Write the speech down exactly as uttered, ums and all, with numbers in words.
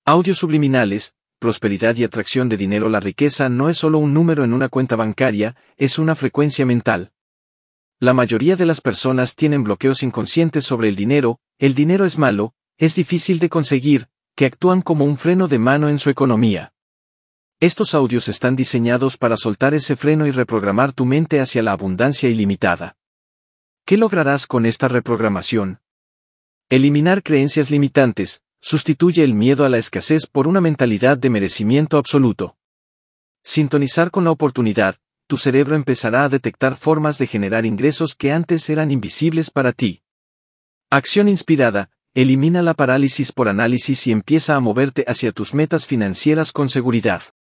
Audios subliminales, prosperidad y atracción de dinero. La riqueza no es solo un número en una cuenta bancaria, es una frecuencia mental. La mayoría de las personas tienen bloqueos inconscientes sobre el dinero, el dinero es malo, es difícil de conseguir, que actúan como un freno de mano en su economía. Estos audios están diseñados para soltar ese freno y reprogramar tu mente hacia la abundancia ilimitada. ¿Qué lograrás con esta reprogramación? Eliminar creencias limitantes. Sustituye el miedo a la escasez por una mentalidad de merecimiento absoluto. Sintonizar con la oportunidad, tu cerebro empezará a detectar formas de generar ingresos que antes eran invisibles para ti. Acción inspirada, elimina la parálisis por análisis y empieza a moverte hacia tus metas financieras con seguridad.